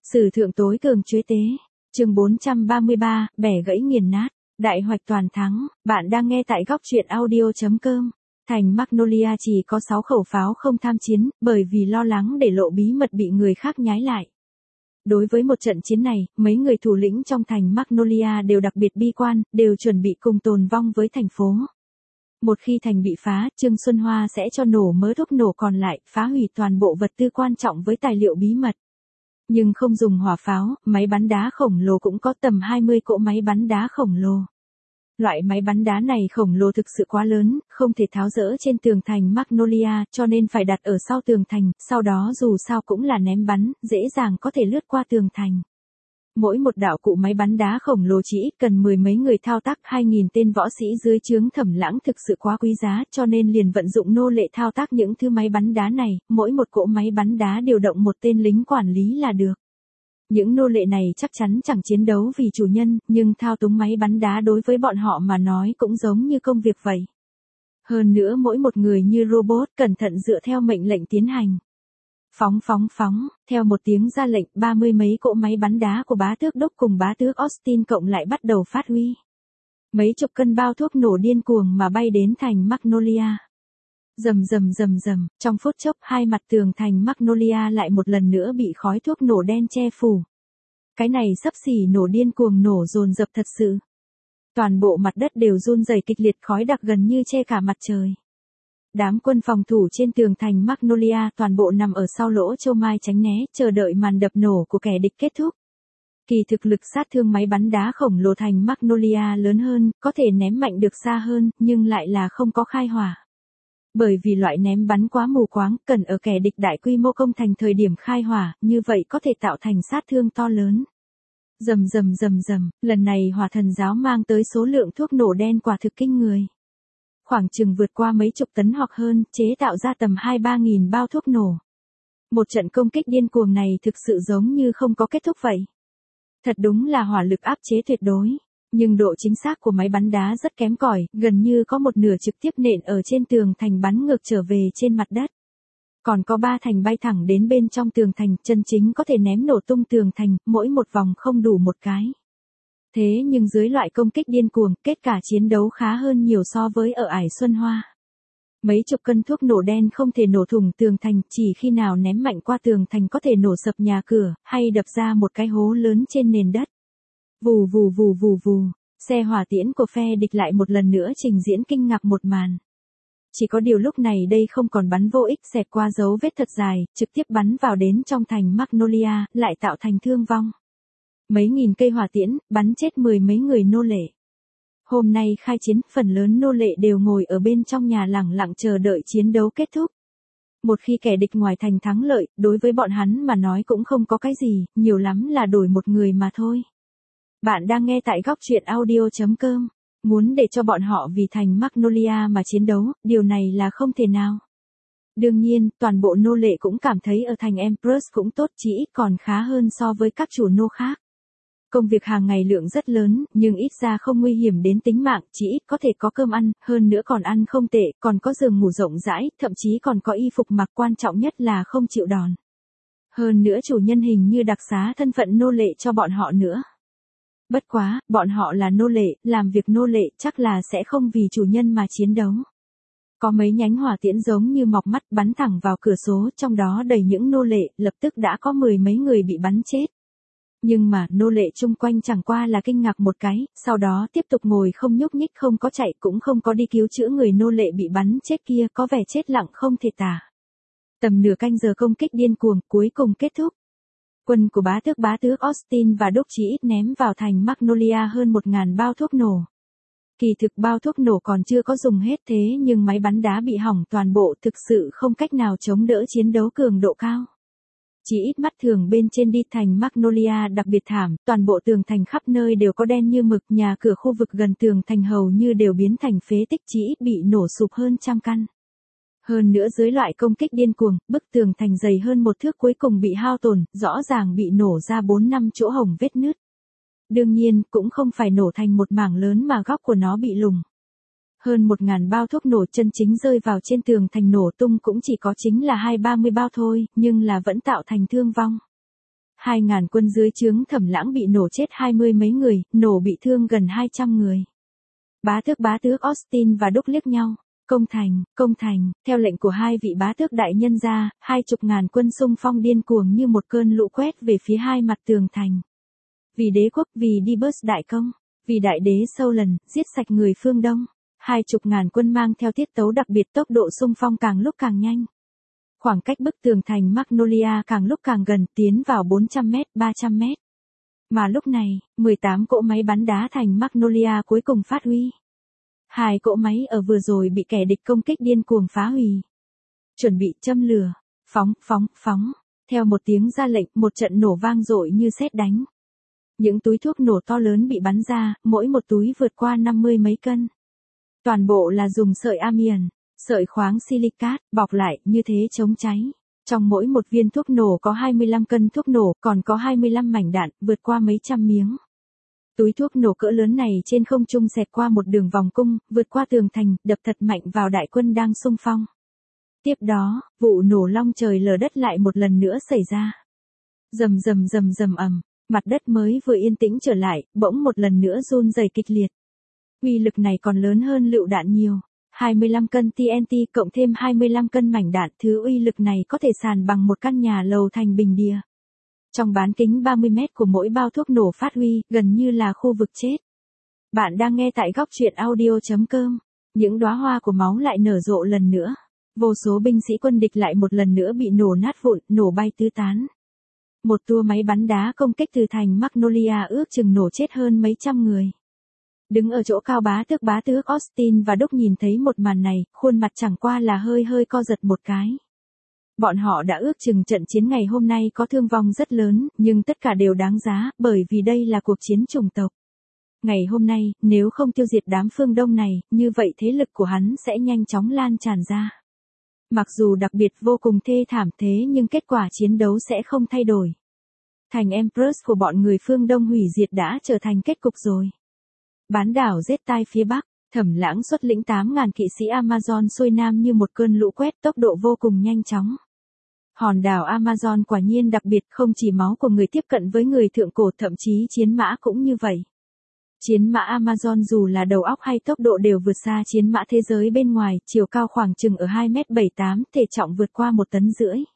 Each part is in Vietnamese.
Sử thượng tối cường chuế tế. Chương 433, bẻ gãy nghiền nát. Đại hoạch toàn thắng. Bạn đang nghe tại góc truyện audio.com. Thành Magnolia chỉ có 6 khẩu pháo không tham chiến, bởi vì lo lắng để lộ bí mật bị người khác nhái lại. Đối với một trận chiến này, mấy người thủ lĩnh trong thành Magnolia đều đặc biệt bi quan, đều chuẩn bị cùng tồn vong với thành phố. Một khi thành bị phá, Trương Xuân Hoa sẽ cho nổ mớ thuốc nổ còn lại, phá hủy toàn bộ vật tư quan trọng với tài liệu bí mật. Nhưng không dùng hỏa pháo, máy bắn đá khổng lồ cũng có tầm 20 cỗ máy bắn đá khổng lồ. Loại máy bắn đá này khổng lồ thực sự quá lớn, không thể tháo dỡ trên tường thành Magnolia, cho nên phải đặt ở sau tường thành, sau đó dù sao cũng là ném bắn, dễ dàng có thể lướt qua tường thành. Mỗi một đạo cụ máy bắn đá khổng lồ chỉ ít cần 10 mấy người thao tác, 2.000 tên võ sĩ dưới trướng Thẩm Lãng thực sự quá quý giá, cho nên liền vận dụng nô lệ thao tác những thứ máy bắn đá này, mỗi một cỗ máy bắn đá điều động một tên lính quản lý là được. Những nô lệ này chắc chắn chẳng chiến đấu vì chủ nhân, nhưng thao túng máy bắn đá đối với bọn họ mà nói cũng giống như công việc vậy. Hơn nữa mỗi một người như robot, cẩn thận dựa theo mệnh lệnh tiến hành. Phóng phóng phóng, theo một tiếng ra lệnh, 30 mấy cỗ máy bắn đá của bá tước Đốc cùng bá tước Austin cộng lại bắt đầu phát huy. Mấy chục cân bao thuốc nổ điên cuồng mà bay đến thành Magnolia. Rầm rầm rầm rầm, trong phút chốc hai mặt tường thành Magnolia lại một lần nữa bị khói thuốc nổ đen che phủ. Cái này xấp xỉ nổ điên cuồng nổ dồn dập thật sự. Toàn bộ mặt đất đều run rẩy kịch liệt, khói đặc gần như che cả mặt trời. Đám quân phòng thủ trên tường thành Magnolia toàn bộ nằm ở sau lỗ châu mai tránh né, chờ đợi màn đập nổ của kẻ địch kết thúc. Kỳ thực lực sát thương máy bắn đá khổng lồ thành Magnolia lớn hơn, có thể ném mạnh được xa hơn, nhưng lại là không có khai hỏa. Bởi vì loại ném bắn quá mù quáng, cần ở kẻ địch đại quy mô công thành thời điểm khai hỏa, như vậy có thể tạo thành sát thương to lớn. Rầm rầm rầm rầm, lần này hỏa thần giáo mang tới số lượng thuốc nổ đen quả thực kinh người. Khoảng chừng vượt qua mấy chục tấn hoặc hơn, chế tạo ra tầm 2-3 nghìn bao thuốc nổ. Một trận công kích điên cuồng này thực sự giống như không có kết thúc vậy. Thật đúng là hỏa lực áp chế tuyệt đối. Nhưng độ chính xác của máy bắn đá rất kém cỏi, gần như có một nửa trực tiếp nện ở trên tường thành bắn ngược trở về trên mặt đất. Còn có 3 thành bay thẳng đến bên trong tường thành, chân chính có thể ném nổ tung tường thành, mỗi một vòng không đủ một cái. Thế nhưng dưới loại công kích điên cuồng, kết quả chiến đấu khá hơn nhiều so với ở Ải Xuân Hoa. Mấy chục cân thuốc nổ đen không thể nổ thủng tường thành, chỉ khi nào ném mạnh qua tường thành có thể nổ sập nhà cửa, hay đập ra một cái hố lớn trên nền đất. Vù vù vù vù vù, xe hỏa tiễn của phe địch lại một lần nữa trình diễn kinh ngạc một màn. Chỉ có điều lúc này đây không còn bắn vô ích, xẹt qua dấu vết thật dài, trực tiếp bắn vào đến trong thành Magnolia, lại tạo thành thương vong. Mấy nghìn cây hỏa tiễn, bắn chết 10 mấy người nô lệ. Hôm nay khai chiến, phần lớn nô lệ đều ngồi ở bên trong nhà lẳng lặng chờ đợi chiến đấu kết thúc. Một khi kẻ địch ngoài thành thắng lợi, đối với bọn hắn mà nói cũng không có cái gì, nhiều lắm là đổi một người mà thôi. Bạn đang nghe tại góc truyện audio.com. Muốn để cho bọn họ vì thành Magnolia mà chiến đấu, điều này là không thể nào. Đương nhiên, toàn bộ nô lệ cũng cảm thấy ở thành Empress cũng tốt, chỉ ít còn khá hơn so với các chủ nô khác. Công việc hàng ngày lượng rất lớn, nhưng ít ra không nguy hiểm đến tính mạng, chỉ ít có thể có cơm ăn, hơn nữa còn ăn không tệ, còn có giường ngủ rộng rãi, thậm chí còn có y phục mặc, quan trọng nhất là không chịu đòn. Hơn nữa chủ nhân hình như đặc xá thân phận nô lệ cho bọn họ nữa. Bất quá, bọn họ là nô lệ, làm việc nô lệ chắc là sẽ không vì chủ nhân mà chiến đấu. Có mấy nhánh hỏa tiễn giống như mọc mắt bắn thẳng vào cửa sổ, trong đó đầy những nô lệ, lập tức đã có 10 mấy người bị bắn chết. Nhưng mà, nô lệ chung quanh chẳng qua là kinh ngạc một cái, sau đó tiếp tục ngồi không nhúc nhích, không có chạy, cũng không có đi cứu chữa người nô lệ bị bắn chết kia, có vẻ chết lặng không thể tả. Tầm nửa canh giờ công kích điên cuồng, cuối cùng kết thúc. Quân của bá tước Austin và Đốc chỉ ít ném vào thành Magnolia hơn 1.000 bao thuốc nổ. Kỳ thực bao thuốc nổ còn chưa có dùng hết, thế nhưng máy bắn đá bị hỏng toàn bộ, thực sự không cách nào chống đỡ chiến đấu cường độ cao. Chỉ ít mắt thường bên trên đi thành Magnolia đặc biệt thảm, toàn bộ tường thành khắp nơi đều có đen như mực, nhà cửa khu vực gần tường thành hầu như đều biến thành phế tích, chỉ ít bị nổ sụp hơn trăm căn. Hơn nữa dưới loại công kích điên cuồng, bức tường thành dày hơn một thước cuối cùng bị hao tổn, rõ ràng bị nổ ra 4-5 chỗ hổng vết nứt. Đương nhiên, cũng không phải nổ thành một mảng lớn mà góc của nó bị lủng. Hơn 1.000 bao thuốc nổ chân chính rơi vào trên tường thành nổ tung cũng chỉ có chính là 20-30 bao thôi, nhưng là vẫn tạo thành thương vong. 2.000 quân dưới trướng Thẩm Lãng bị nổ chết 20 mấy người, nổ bị thương gần 200 người. Bá tước Austin và Đúc liếc nhau. Công thành, theo lệnh của hai vị bá tước đại nhân ra, 20.000 quân xung phong điên cuồng như một cơn lũ quét về phía hai mặt tường thành. Vì đế quốc, vì Dibus đại công, vì đại đế Solon, giết sạch người phương Đông. 20.000 quân mang theo tiết tấu đặc biệt, tốc độ xung phong càng lúc càng nhanh. Khoảng cách bức tường thành Magnolia càng lúc càng gần, tiến vào 400 mét, 300 mét. Mà lúc này, 18 cỗ máy bắn đá thành Magnolia cuối cùng phát huy. 2 cỗ máy ở vừa rồi bị kẻ địch công kích điên cuồng phá hủy. Chuẩn bị châm lửa, phóng. Theo một tiếng ra lệnh, một trận nổ vang dội như sét đánh. Những túi thuốc nổ to lớn bị bắn ra, mỗi một túi vượt qua 50 mấy cân. Toàn bộ là dùng sợi amian, sợi khoáng silicat, bọc lại, như thế chống cháy. Trong mỗi một viên thuốc nổ có 25 cân thuốc nổ, còn có 25 mảnh đạn, vượt qua mấy trăm miếng. Túi thuốc nổ cỡ lớn này trên không trung xẹt qua một đường vòng cung, vượt qua tường thành, đập thật mạnh vào đại quân đang xung phong. Tiếp đó, vụ nổ long trời lở đất lại một lần nữa xảy ra. Rầm ầm, mặt đất mới vừa yên tĩnh trở lại, bỗng một lần nữa run rẩy kịch liệt. Uy lực này còn lớn hơn lựu đạn nhiều. 25 cân TNT cộng thêm 25 cân mảnh đạn, thứ uy lực này có thể sàn bằng một căn nhà lầu thành bình địa. Trong bán kính 30 mét của mỗi bao thuốc nổ phát huy, gần như là khu vực chết. Bạn đang nghe tại góc truyện audio.com. Những đóa hoa của máu lại nở rộ lần nữa. Vô số binh sĩ quân địch lại một lần nữa bị nổ nát vụn, nổ bay tứ tán. Một tua máy bắn đá công kích từ thành Magnolia ước chừng nổ chết hơn mấy trăm người. Đứng ở chỗ cao bá tước Austin và Đúc nhìn thấy một màn này, khuôn mặt chẳng qua là hơi co giật một cái. Bọn họ đã ước chừng trận chiến ngày hôm nay có thương vong rất lớn, nhưng tất cả đều đáng giá, bởi vì đây là cuộc chiến chủng tộc. Ngày hôm nay, nếu không tiêu diệt đám phương Đông này, như vậy thế lực của hắn sẽ nhanh chóng lan tràn ra. Mặc dù đặc biệt vô cùng thê thảm thế nhưng kết quả chiến đấu sẽ không thay đổi. Thành Empress của bọn người phương Đông hủy diệt đã trở thành kết cục rồi. Bán đảo Zetai phía Bắc, Thẩm Lãng xuất lĩnh 8.000 kỵ sĩ Amazon xuôi nam như một cơn lũ quét, tốc độ vô cùng nhanh chóng. Hòn đảo Amazon quả nhiên đặc biệt, không chỉ máu của người tiếp cận với người thượng cổ, thậm chí chiến mã cũng như vậy. Chiến mã Amazon dù là đầu óc hay tốc độ đều vượt xa chiến mã thế giới bên ngoài, chiều cao khoảng chừng ở 2m78, thể trọng vượt qua 1,5 tấn.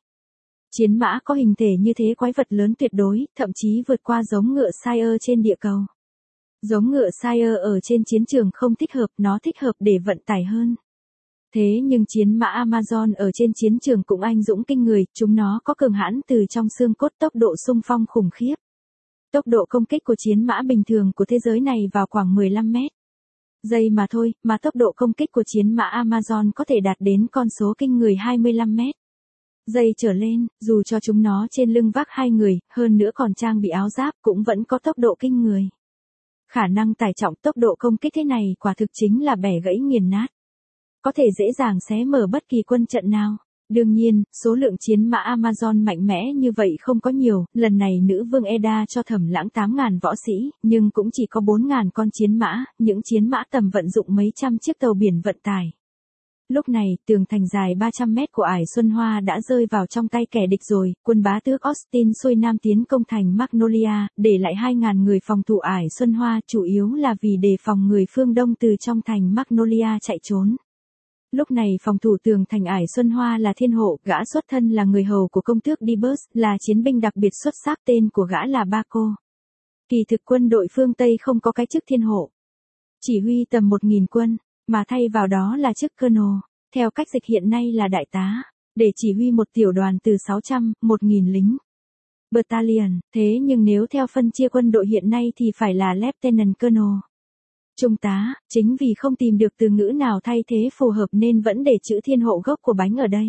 Chiến mã có hình thể như thế quái vật lớn tuyệt đối, thậm chí vượt qua giống ngựa Sire trên địa cầu. Giống ngựa Sire ở trên chiến trường không thích hợp, nó thích hợp để vận tải hơn. Thế nhưng chiến mã Amazon ở trên chiến trường cũng anh dũng kinh người, chúng nó có cường hãn từ trong xương cốt, tốc độ xung phong khủng khiếp. Tốc độ công kích của chiến mã bình thường của thế giới này vào khoảng 15 mét. Giây mà thôi, mà tốc độ công kích của chiến mã Amazon có thể đạt đến con số kinh người 25 mét. Giây trở lên, dù cho chúng nó trên lưng vác 2 người, hơn nữa còn trang bị áo giáp, cũng vẫn có tốc độ kinh người. Khả năng tải trọng, tốc độ công kích thế này quả thực chính là bẻ gãy nghiền nát. Có thể dễ dàng xé mở bất kỳ quân trận nào. Đương nhiên, số lượng chiến mã Amazon mạnh mẽ như vậy không có nhiều, lần này nữ vương Eda cho Thẩm Lãng 8.000 võ sĩ, nhưng cũng chỉ có 4.000 con chiến mã, những chiến mã tầm vận dụng mấy trăm chiếc tàu biển vận tải. Lúc này, tường thành dài 300 mét của Ải Xuân Hoa đã rơi vào trong tay kẻ địch rồi, quân bá tước Austin xuôi nam tiến công thành Magnolia, để lại 2.000 người phòng thủ Ải Xuân Hoa, chủ yếu là vì đề phòng người phương Đông từ trong thành Magnolia chạy trốn. Lúc này phòng thủ tường thành Ải Xuân Hoa là Thiên Hộ, gã xuất thân là người hầu của công tước Dibus, là chiến binh đặc biệt xuất sắc, tên của gã là Baco. Kỳ thực quân đội phương Tây không có cái chức Thiên Hộ. Chỉ huy tầm 1.000 quân, mà thay vào đó là chức Colonel, theo cách dịch hiện nay là đại tá, để chỉ huy một tiểu đoàn từ 600, 1.000 lính. Battalion, thế nhưng nếu theo phân chia quân đội hiện nay thì phải là Lieutenant Colonel. Trung tá, chính vì không tìm được từ ngữ nào thay thế phù hợp nên vẫn để chữ Thiên Hộ gốc của bánh ở đây.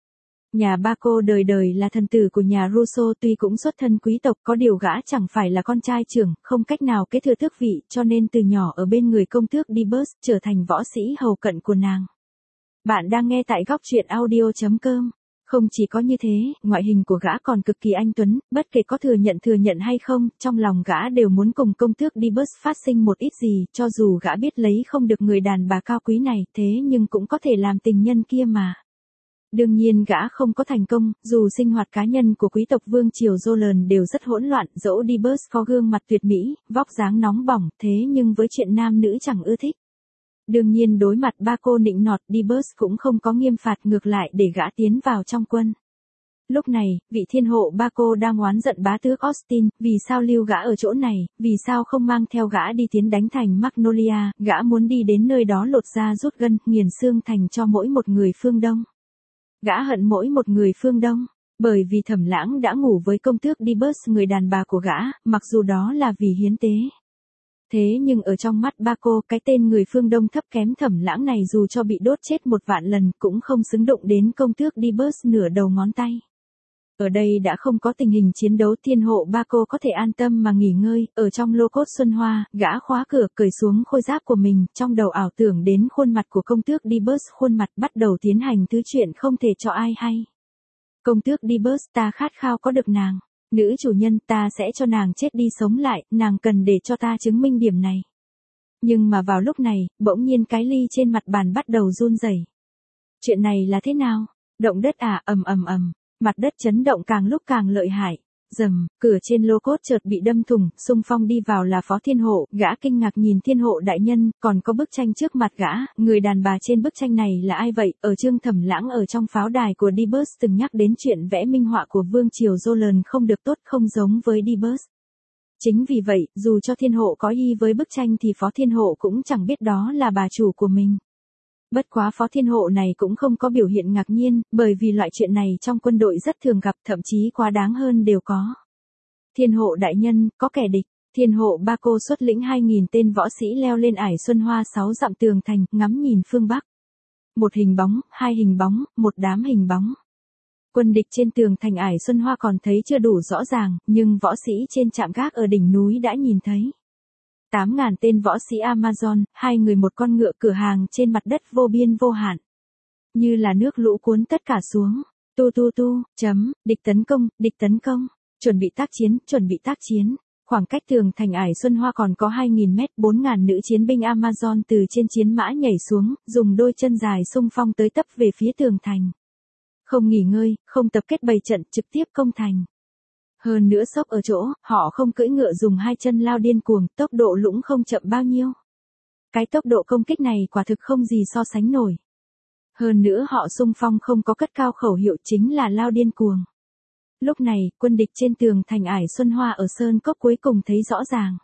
Nhà Baco đời đời là thần tử của nhà Rousseau, tuy cũng xuất thân quý tộc, có điều gã chẳng phải là con trai trưởng, không cách nào kế thừa tước vị, cho nên từ nhỏ ở bên người công tước Dibus, trở thành võ sĩ hầu cận của nàng. Bạn đang nghe tại góc truyện audio.com. Không chỉ có như thế, ngoại hình của gã còn cực kỳ anh tuấn, bất kể có thừa nhận hay không, trong lòng gã đều muốn cùng công tước Dibus phát sinh một ít gì, cho dù gã biết lấy không được người đàn bà cao quý này, thế nhưng cũng có thể làm tình nhân kia mà. Đương nhiên gã không có thành công, dù sinh hoạt cá nhân của quý tộc vương triều Jolan đều rất hỗn loạn, dẫu Dibus có gương mặt tuyệt mỹ, vóc dáng nóng bỏng, thế nhưng với chuyện nam nữ chẳng ưa thích. Đương nhiên đối mặt ba cô nịnh nọt, Dibus cũng không có nghiêm phạt, ngược lại để gã tiến vào trong quân. Lúc này, vị thiên hộ ba cô đang oán giận bá tước Austin, vì sao lưu gã ở chỗ này, vì sao không mang theo gã đi tiến đánh thành Magnolia, gã muốn đi đến nơi đó lột da rút gân, nghiền xương thành cho mỗi một người phương Đông. Gã hận mỗi một người phương Đông, bởi vì Thẩm Lãng đã ngủ với công tước Dibus, người đàn bà của gã, mặc dù đó là vì hiến tế. Thế nhưng ở trong mắt ba cô, cái tên người phương Đông thấp kém Thẩm Lãng này dù cho bị đốt chết 1.000.000 lần cũng không xứng đụng đến công tước Dibus nửa đầu ngón tay. Ở đây đã không có tình hình chiến đấu, thiên hộ ba cô có thể an tâm mà nghỉ ngơi, ở trong lô cốt Xuân Hoa, gã khóa cửa, cởi xuống khôi giáp của mình, trong đầu ảo tưởng đến khuôn mặt của công tước Dibus, khuôn mặt bắt đầu tiến hành thứ chuyện không thể cho ai hay. Công tước Dibus, ta khát khao có được nàng. Nữ chủ nhân, ta sẽ cho nàng chết đi sống lại, nàng cần để cho ta chứng minh điểm này. Nhưng mà vào lúc này, bỗng nhiên cái ly trên mặt bàn bắt đầu run rẩy. Chuyện này là thế nào? Động đất à? Ầm ầm ầm. Mặt đất chấn động càng lúc càng lợi hại. Rầm, cửa trên lô cốt chợt bị đâm thủng, xung phong đi vào là Phó Thiên Hộ, gã kinh ngạc nhìn Thiên Hộ đại nhân, còn có bức tranh trước mặt gã, người đàn bà trên bức tranh này là ai vậy? Ở chương Thẩm Lãng ở trong pháo đài của Dibus từng nhắc đến chuyện vẽ minh họa của vương triều Jolan không được tốt, không giống với Dibus. Chính vì vậy, dù cho Thiên Hộ có ý với bức tranh thì Phó Thiên Hộ cũng chẳng biết đó là bà chủ của mình. Bất quá Phó Thiên Hộ này cũng không có biểu hiện ngạc nhiên, bởi vì loại chuyện này trong quân đội rất thường gặp, thậm chí quá đáng hơn đều có. Thiên Hộ đại nhân, có kẻ địch. Thiên Hộ ba cô xuất lĩnh 2.000 tên võ sĩ leo lên ải Xuân Hoa 6 dặm tường thành, ngắm nhìn phương Bắc. Một hình bóng, hai hình bóng, một đám hình bóng. Quân địch trên tường thành ải Xuân Hoa còn thấy chưa đủ rõ ràng, nhưng võ sĩ trên trạm gác ở đỉnh núi đã nhìn thấy. 8.000 tên võ sĩ Amazon, 2 người một con ngựa, cửa hàng trên mặt đất vô biên vô hạn. Như là nước lũ cuốn tất cả xuống. Địch tấn công, địch tấn công. Chuẩn bị tác chiến, chuẩn bị tác chiến. Khoảng cách tường thành ải Xuân Hoa còn có 2.000 mét, 4.000 nữ chiến binh Amazon từ trên chiến mã nhảy xuống, dùng đôi chân dài xung phong tới tấp về phía tường thành. Không nghỉ ngơi, không tập kết bày trận, trực tiếp công thành. Hơn nữa sốc ở chỗ, họ không cưỡi ngựa, dùng 2 chân lao điên cuồng, tốc độ lũng không chậm bao nhiêu. Cái tốc độ công kích này quả thực không gì so sánh nổi. Hơn nữa họ xung phong không có cất cao khẩu hiệu, chính là lao điên cuồng. Lúc này, quân địch trên tường thành ải Xuân Hoa ở Sơn Cốc cuối cùng thấy rõ ràng.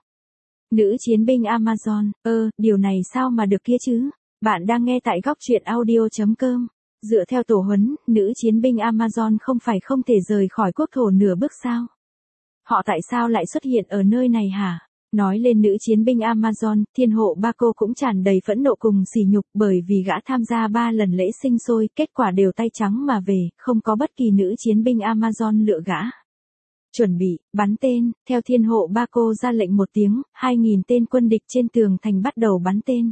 Nữ chiến binh Amazon, điều này sao mà được kia chứ? Bạn đang nghe tại góc truyện audio.com. Dựa theo tổ huấn, nữ chiến binh Amazon không phải không thể rời khỏi quốc thổ nửa bước sao? Họ tại sao lại xuất hiện ở nơi này hả? Nói lên nữ chiến binh Amazon, Thiên Hộ ba cô cũng tràn đầy phẫn nộ cùng sỉ nhục, bởi vì gã tham gia 3 lần lễ sinh sôi, kết quả đều tay trắng mà về, không có bất kỳ nữ chiến binh Amazon lựa gã. Chuẩn bị, bắn tên, theo Thiên Hộ ba cô ra lệnh một tiếng, 2.000 tên quân địch trên tường thành bắt đầu bắn tên.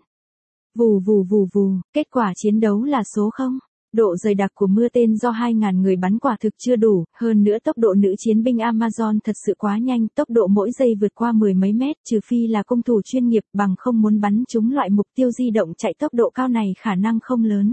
Vù vù vù vù, kết quả chiến đấu là số 0. Độ dày đặc của mưa tên do 2.000 người bắn quả thực chưa đủ, hơn nữa tốc độ nữ chiến binh Amazon thật sự quá nhanh, tốc độ mỗi giây vượt qua 10 mấy mét, trừ phi là cung thủ chuyên nghiệp, bằng không muốn bắn trúng loại mục tiêu di động chạy tốc độ cao này khả năng không lớn.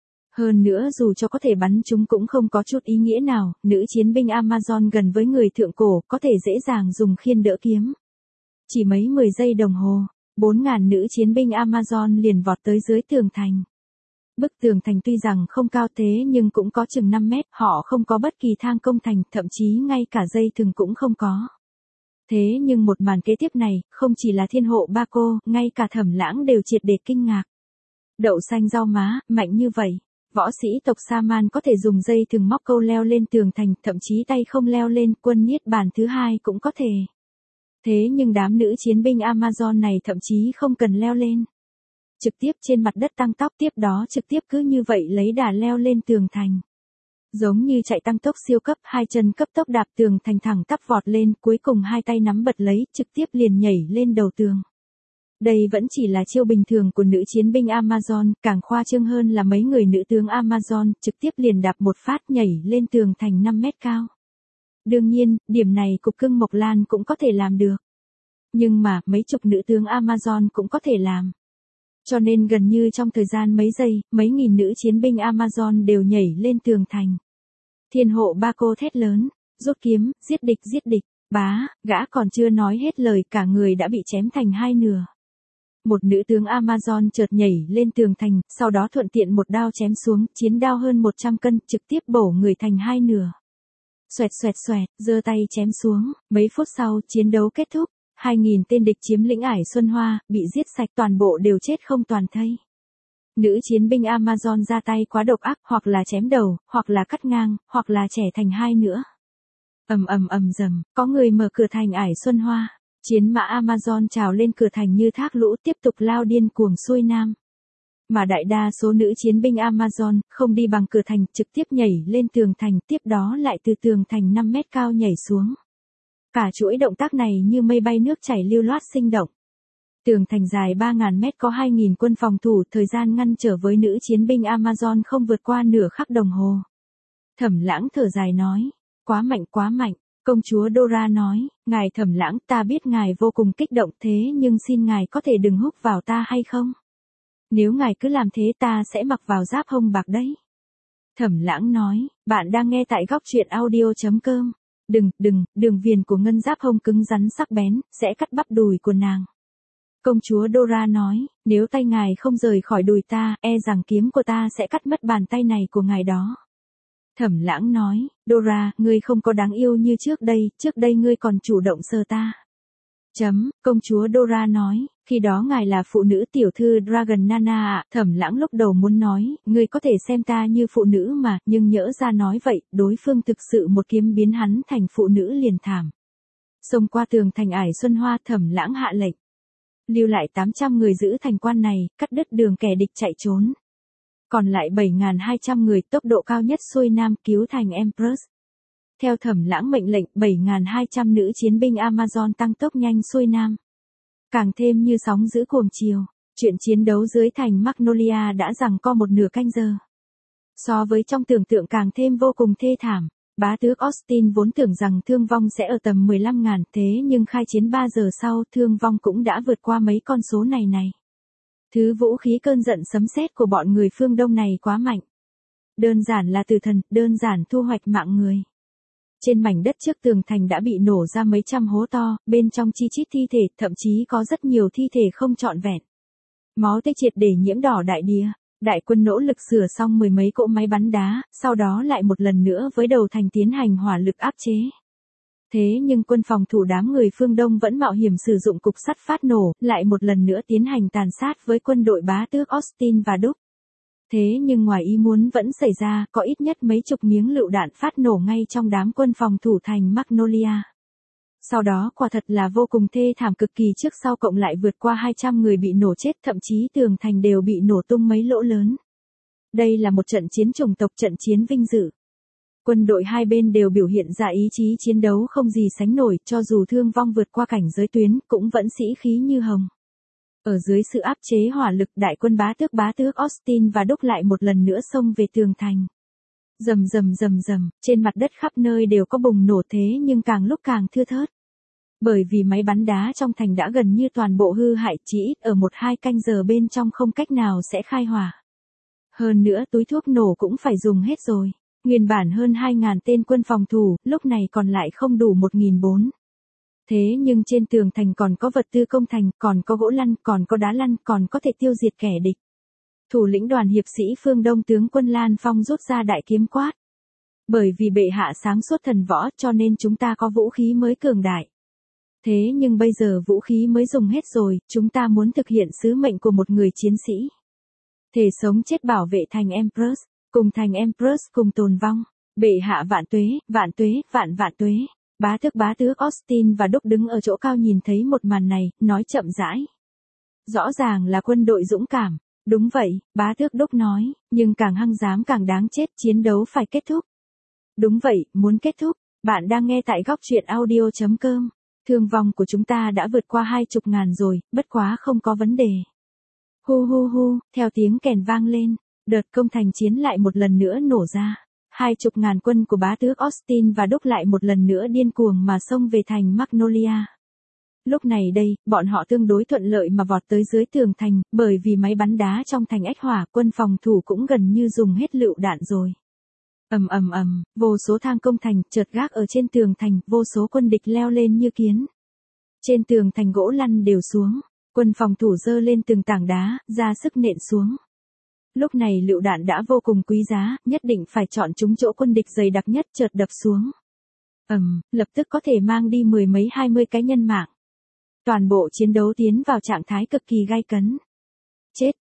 Hơn nữa dù cho có thể bắn chúng cũng không có chút ý nghĩa nào, nữ chiến binh Amazon gần với người thượng cổ, có thể dễ dàng dùng khiên đỡ kiếm. Chỉ mấy 10 giây đồng hồ, 4.000 nữ chiến binh Amazon liền vọt tới dưới tường thành. Bức tường thành tuy rằng không cao thế nhưng cũng có chừng 5 mét, họ không có bất kỳ thang công thành, thậm chí ngay cả dây thừng cũng không có. Thế nhưng một màn kế tiếp này, không chỉ là Thiên Hộ ba cô, ngay cả Thẩm Lãng đều triệt để kinh ngạc. Đậu xanh rau má, mạnh như vậy. Võ sĩ tộc Sa-man có thể dùng dây thừng móc câu leo lên tường thành, thậm chí tay không leo lên, quân Niết Bàn thứ 2 cũng có thể. Thế nhưng đám nữ chiến binh Amazon này thậm chí không cần leo lên. Trực tiếp trên mặt đất tăng tốc, tiếp đó trực tiếp cứ như vậy lấy đà leo lên tường thành. Giống như chạy tăng tốc siêu cấp, 2 chân cấp tốc đạp tường thành thẳng tắp vọt lên, cuối cùng 2 tay nắm bật lấy, trực tiếp liền nhảy lên đầu tường. Đây vẫn chỉ là chiêu bình thường của nữ chiến binh Amazon, càng khoa trương hơn là mấy người nữ tướng Amazon, trực tiếp liền đạp một phát nhảy lên tường thành 5 mét cao. Đương nhiên, điểm này Cục Cưng Mộc Lan cũng có thể làm được. Nhưng mà, mấy chục nữ tướng Amazon cũng có thể làm. Cho nên gần như trong thời gian mấy giây, mấy nghìn nữ chiến binh Amazon đều nhảy lên tường thành. Thiên hộ Baco thét lớn, rút kiếm, giết địch, bá, gã còn chưa nói hết lời cả người đã bị chém thành hai nửa. Một nữ tướng Amazon chợt nhảy lên tường thành, sau đó thuận tiện một đao chém xuống, chiến đao hơn 100 cân, trực tiếp bổ người thành hai nửa. Xoẹt, giơ tay chém xuống, mấy phút sau, chiến đấu kết thúc, 2.000 tên địch chiếm lĩnh Ải Xuân Hoa, bị giết sạch toàn bộ đều chết không toàn thây. Nữ chiến binh Amazon ra tay quá độc ác, hoặc là chém đầu, hoặc là cắt ngang, hoặc là chẻ thành hai nữa. Ầm rầm, có người mở cửa thành Ải Xuân Hoa. Chiến mã Amazon trào lên cửa thành như thác lũ tiếp tục lao điên cuồng xuôi nam. Mà đại đa số nữ chiến binh Amazon không đi bằng cửa thành trực tiếp nhảy lên tường thành tiếp đó lại từ tường thành 5 mét cao nhảy xuống. Cả chuỗi động tác này như mây bay nước chảy lưu loát sinh động. Tường thành dài 3.000 mét có 2.000 quân phòng thủ, thời gian ngăn trở với nữ chiến binh Amazon không vượt qua nửa khắc đồng hồ. Thẩm Lãng thở dài nói, quá mạnh. Công chúa Dora nói, ngài Thẩm Lãng, ta biết ngài vô cùng kích động thế nhưng xin ngài có thể đừng húc vào ta hay không? Nếu ngài cứ làm thế ta sẽ mặc vào giáp hông bạc đấy. Thẩm Lãng nói, bạn đang nghe tại góc truyện audio.com. Đường viền của ngân giáp hông cứng rắn sắc bén, sẽ cắt bắp đùi của nàng. Công chúa Dora nói, nếu tay ngài không rời khỏi đùi ta, e rằng kiếm của ta sẽ cắt mất bàn tay này của ngài đó. Thẩm Lãng nói, Dora, ngươi không có đáng yêu như trước đây ngươi còn chủ động sờ ta. Công chúa Dora nói, khi đó ngài là phụ nữ tiểu thư Dragon Nana ạ. Thẩm Lãng lúc đầu muốn nói, ngươi có thể xem ta như phụ nữ mà, nhưng nhỡ ra nói vậy, đối phương thực sự một kiếm biến hắn thành phụ nữ liền thảm. Xông qua tường thành Ải Xuân Hoa, Thẩm Lãng hạ lệnh. Lưu lại 800 người giữ thành quan này, cắt đứt đường kẻ địch chạy trốn. Còn lại 7.200 người tốc độ cao nhất xuôi nam cứu thành Empress. Theo Thẩm Lãng mệnh lệnh 7.200 nữ chiến binh Amazon tăng tốc nhanh xuôi nam. Càng thêm như sóng dữ cuồng chiều, chuyện chiến đấu dưới thành Magnolia đã giằng co một nửa canh giờ. So với trong tưởng tượng càng thêm vô cùng thê thảm. Bá tước Austin vốn tưởng rằng thương vong sẽ ở tầm 15.000 thế nhưng khai chiến 3 giờ sau thương vong cũng đã vượt qua mấy con số này. Thứ vũ khí cơn giận sấm sét của bọn người phương Đông này quá mạnh. Đơn giản là tử thần, đơn giản thu hoạch mạng người. Trên mảnh đất trước tường thành đã bị nổ ra mấy trăm hố to, bên trong chi chít thi thể, thậm chí có rất nhiều thi thể không trọn vẹn. Máu tươi triệt để nhiễm đỏ đại địa. Đại quân nỗ lực sửa xong mười mấy cỗ máy bắn đá, sau đó lại một lần nữa với đầu thành tiến hành hỏa lực áp chế. Thế nhưng quân phòng thủ đám người phương Đông vẫn mạo hiểm sử dụng cục sắt phát nổ, lại một lần nữa tiến hành tàn sát với quân đội bá tước Austin và Đúc. Thế nhưng ngoài ý muốn vẫn xảy ra, có ít nhất mấy chục miếng lựu đạn phát nổ ngay trong đám quân phòng thủ thành Magnolia. Sau đó quả thật là vô cùng thê thảm cực kỳ, trước sau cộng lại vượt qua 200 người bị nổ chết, thậm chí tường thành đều bị nổ tung mấy lỗ lớn. Đây là một trận chiến chủng tộc, trận chiến vinh dự. Quân đội hai bên đều biểu hiện ra ý chí chiến đấu không gì sánh nổi, cho dù thương vong vượt qua cảnh giới tuyến, cũng vẫn sĩ khí như hồng. Ở dưới sự áp chế hỏa lực, đại quân bá tước Austin và Đúc lại một lần nữa xông về tường thành. Rầm, trên mặt đất khắp nơi đều có bùng nổ, thế nhưng càng lúc càng thưa thớt. Bởi vì máy bắn đá trong thành đã gần như toàn bộ hư hại, chỉ ít ở 1-2 canh giờ bên trong không cách nào sẽ khai hỏa. Hơn nữa túi thuốc nổ cũng phải dùng hết rồi. Nguyên bản hơn 2.000 tên quân phòng thủ, lúc này còn lại không đủ 1.400. Thế nhưng trên tường thành còn có vật tư công thành, còn có gỗ lăn, còn có đá lăn, còn có thể tiêu diệt kẻ địch. Thủ lĩnh đoàn hiệp sĩ phương Đông tướng quân Lan Phong rút ra đại kiếm quát. Bởi vì bệ hạ sáng suốt thần võ cho nên chúng ta có vũ khí mới cường đại. Thế nhưng bây giờ vũ khí mới dùng hết rồi, chúng ta muốn thực hiện sứ mệnh của một người chiến sĩ. Thể sống chết bảo vệ thành Empress, cùng thành Empress cùng tồn vong. Bệ hạ vạn tuế, vạn tuế. Bá tước Austin và Đúc đứng ở chỗ cao nhìn thấy một màn này, nói chậm rãi. Rõ ràng là quân đội dũng cảm. Đúng vậy, bá tước Đúc nói, nhưng càng hăng dám càng đáng chết, chiến đấu phải kết thúc. Đúng vậy, muốn kết thúc. Bạn đang nghe tại góc truyện audio.com. Thương vong của chúng ta đã vượt qua 20.000 rồi, bất quá không có vấn đề. Hu, theo tiếng kèn vang lên, đợt công thành chiến lại một lần nữa nổ ra. 20.000 quân của bá tước Austin và Đúc lại một lần nữa điên cuồng mà xông về thành Magnolia. Lúc này đây, bọn họ tương đối thuận lợi mà vọt tới dưới tường thành, bởi vì máy bắn đá trong thành ách hỏa, quân phòng thủ cũng gần như dùng hết lựu đạn rồi. Vô số thang công thành, chợt gác ở trên tường thành, vô số quân địch leo lên như kiến. Trên tường thành gỗ lăn đều xuống, quân phòng thủ giơ lên từng tảng đá, ra sức nện xuống. Lúc này lựu đạn đã vô cùng quý giá, nhất định phải chọn chúng chỗ quân địch dày đặc nhất chợt đập xuống. Lập tức có thể mang đi 10 mấy 20 cái nhân mạng. Toàn bộ chiến đấu tiến vào trạng thái cực kỳ gay cấn. Chết,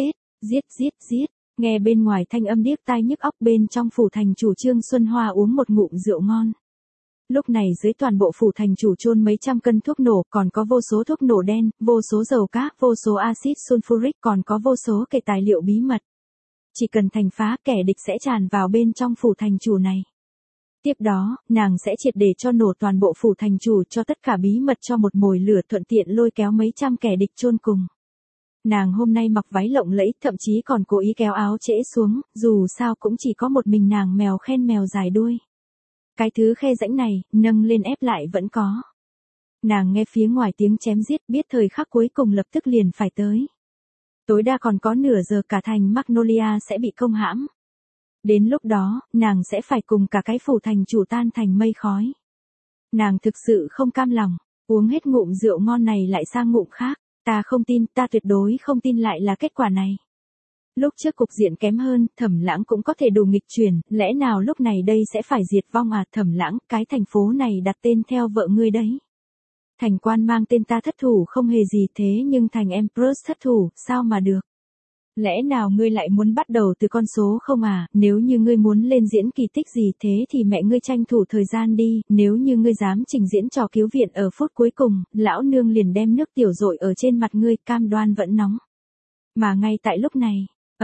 giết. Nghe bên ngoài thanh âm điếc tai nhức óc, bên trong phủ thành chủ Trương Xuân Hoa uống một ngụm rượu ngon. Lúc này dưới toàn bộ phủ thành chủ chôn mấy trăm cân thuốc nổ, còn có vô số thuốc nổ đen, vô số dầu cát, vô số axit sulfuric, còn có vô số kệ tài liệu bí mật. Chỉ cần thành phá, kẻ địch sẽ tràn vào bên trong phủ thành chủ này. Tiếp đó, nàng sẽ triệt để cho nổ toàn bộ phủ thành chủ, cho tất cả bí mật cho một mồi lửa, thuận tiện lôi kéo mấy trăm kẻ địch chôn cùng. Nàng hôm nay mặc váy lộng lẫy, thậm chí còn cố ý kéo áo trễ xuống, dù sao cũng chỉ có một mình nàng mèo khen mèo dài đuôi. Cái thứ khe rãnh này, nâng lên ép lại vẫn có. Nàng nghe phía ngoài tiếng chém giết, biết thời khắc cuối cùng lập tức liền phải tới. Tối đa còn có nửa giờ cả thành Magnolia sẽ bị công hãm. Đến lúc đó, nàng sẽ phải cùng cả cái phủ thành chủ tan thành mây khói. Nàng thực sự không cam lòng, uống hết ngụm rượu ngon này lại sang ngụm khác. Ta không tin, ta tuyệt đối không tin lại là kết quả này. Lúc trước cục diện kém hơn, Thẩm Lãng cũng có thể đủ nghịch chuyển, lẽ nào lúc này đây sẽ phải diệt vong à? Thẩm Lãng, cái thành phố này đặt tên theo vợ ngươi đấy. Thành quan mang tên ta thất thủ không hề gì, thế nhưng thành Empress thất thủ, sao mà được? Lẽ nào ngươi lại muốn bắt đầu từ con số không à? Nếu như ngươi muốn lên diễn kỳ tích gì thế thì mẹ ngươi tranh thủ thời gian đi, nếu như ngươi dám trình diễn trò cứu viện ở phút cuối cùng, lão nương liền đem nước tiểu dội ở trên mặt ngươi, cam đoan vẫn nóng. Mà ngay tại lúc này,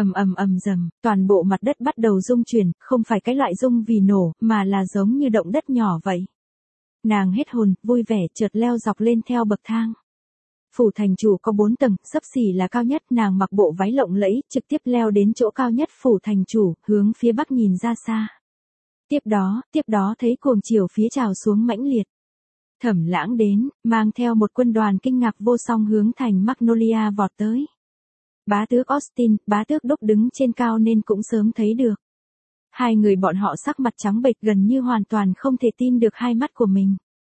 rầm, toàn bộ mặt đất bắt đầu rung chuyển, không phải cái loại rung vì nổ, mà là giống như động đất nhỏ vậy. Nàng hết hồn, vui vẻ chợt leo dọc lên theo bậc thang. Phủ thành chủ có 4 tầng, xấp xỉ là cao nhất, nàng mặc bộ váy lộng lẫy, trực tiếp leo đến chỗ cao nhất phủ thành chủ, hướng phía bắc nhìn ra xa. Tiếp đó thấy cuồng chiều phía trào xuống mãnh liệt. Thẩm Lãng đến, mang theo một quân đoàn kinh ngạc vô song hướng thành Magnolia vọt tới. Bá tước Austin, bá tước Đốc đứng trên cao nên cũng sớm thấy được. Hai người bọn họ sắc mặt trắng bệch, gần như hoàn toàn không thể tin được hai mắt của mình.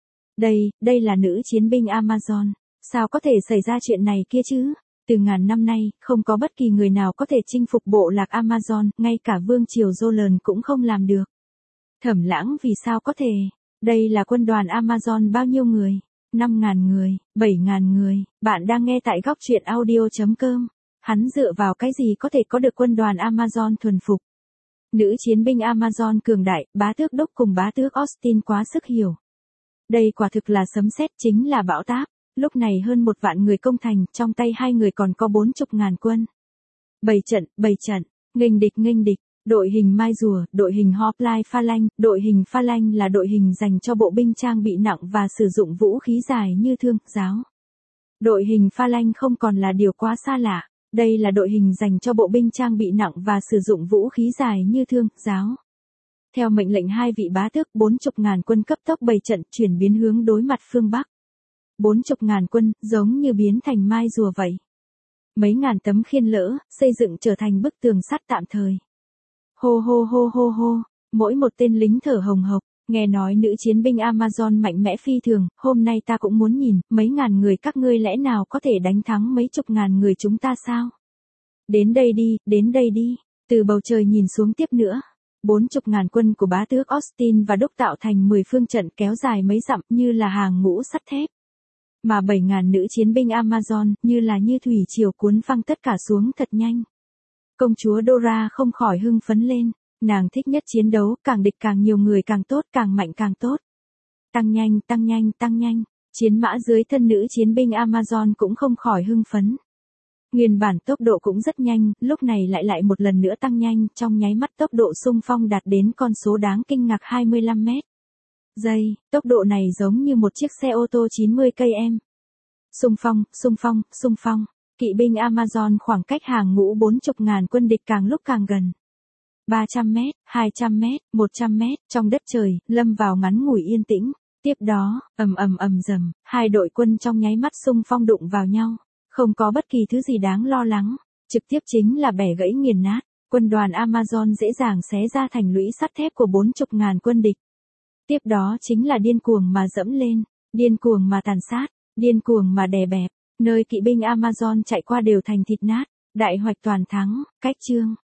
Đây là nữ chiến binh Amazon. Sao có thể xảy ra chuyện này kia chứ? Từ ngàn năm nay, không có bất kỳ người nào có thể chinh phục bộ lạc Amazon, ngay cả vương triều Jolan cũng không làm được. Thẩm Lãng vì sao có thể? Đây là quân đoàn Amazon bao nhiêu người? 5.000 người, 7.000 người, bạn đang nghe tại góc truyện audio.com. Hắn dựa vào cái gì có thể có được quân đoàn Amazon thuần phục? Nữ chiến binh Amazon cường đại, bá tước Đốc cùng bá tước Austin quá sức hiểu. Đây quả thực là sấm sét, chính là bão táp. Lúc này hơn 1 vạn người công thành, trong tay hai người còn có 40.000 quân. Bày trận, nghênh địch, đội hình mai rùa, đội hình Hoplite pha lanh, đội hình pha lanh là đội hình dành cho bộ binh trang bị nặng và sử dụng vũ khí dài như thương, giáo. Đội hình pha lanh không còn là điều quá xa lạ, đây là đội hình dành cho bộ binh trang bị nặng và sử dụng vũ khí dài như thương, giáo. Theo mệnh lệnh hai vị bá tước, 40.000 quân cấp tốc bày trận chuyển biến hướng đối mặt phương Bắc. 40.000 quân, giống như biến thành mai rùa vậy. Mấy ngàn tấm khiên lỡ, xây dựng trở thành bức tường sắt tạm thời. Hô, mỗi một tên lính thở hồng hộc, nghe nói nữ chiến binh Amazon mạnh mẽ phi thường, hôm nay ta cũng muốn nhìn, mấy ngàn người các ngươi lẽ nào có thể đánh thắng mấy chục ngàn người chúng ta sao? Đến đây đi, từ bầu trời nhìn xuống tiếp nữa. 40.000 quân của bá tước Austin và Đốc tạo thành 10 phương trận kéo dài mấy dặm như là hàng ngũ sắt thép. Mà 7.000 nữ chiến binh Amazon như thủy triều cuốn phăng tất cả xuống thật nhanh. Công chúa Dora không khỏi hưng phấn lên, nàng thích nhất chiến đấu, càng địch càng nhiều người càng tốt, càng mạnh càng tốt. Tăng nhanh, chiến mã dưới thân nữ chiến binh Amazon cũng không khỏi hưng phấn. Nguyên bản tốc độ cũng rất nhanh, lúc này lại một lần nữa tăng nhanh, trong nháy mắt tốc độ xung phong đạt đến con số đáng kinh ngạc 25 mét. Giây, tốc độ này giống như một chiếc xe ô tô 90 km. Xung phong, kỵ binh Amazon khoảng cách hàng ngũ 40.000 quân địch càng lúc càng gần. 300 mét, 200 mét, 100 mét, trong đất trời, lâm vào ngắn ngủi yên tĩnh. Tiếp đó, ầm rầm, hai đội quân trong nháy mắt xung phong đụng vào nhau, không có bất kỳ thứ gì đáng lo lắng, trực tiếp chính là bẻ gãy nghiền nát, quân đoàn Amazon dễ dàng xé ra thành lũy sắt thép của 40.000 quân địch. Tiếp đó chính là điên cuồng mà dẫm lên, điên cuồng mà tàn sát, điên cuồng mà đè bẹp, nơi kỵ binh Amazon chạy qua đều thành thịt nát, đại hoạch toàn thắng, cách chương.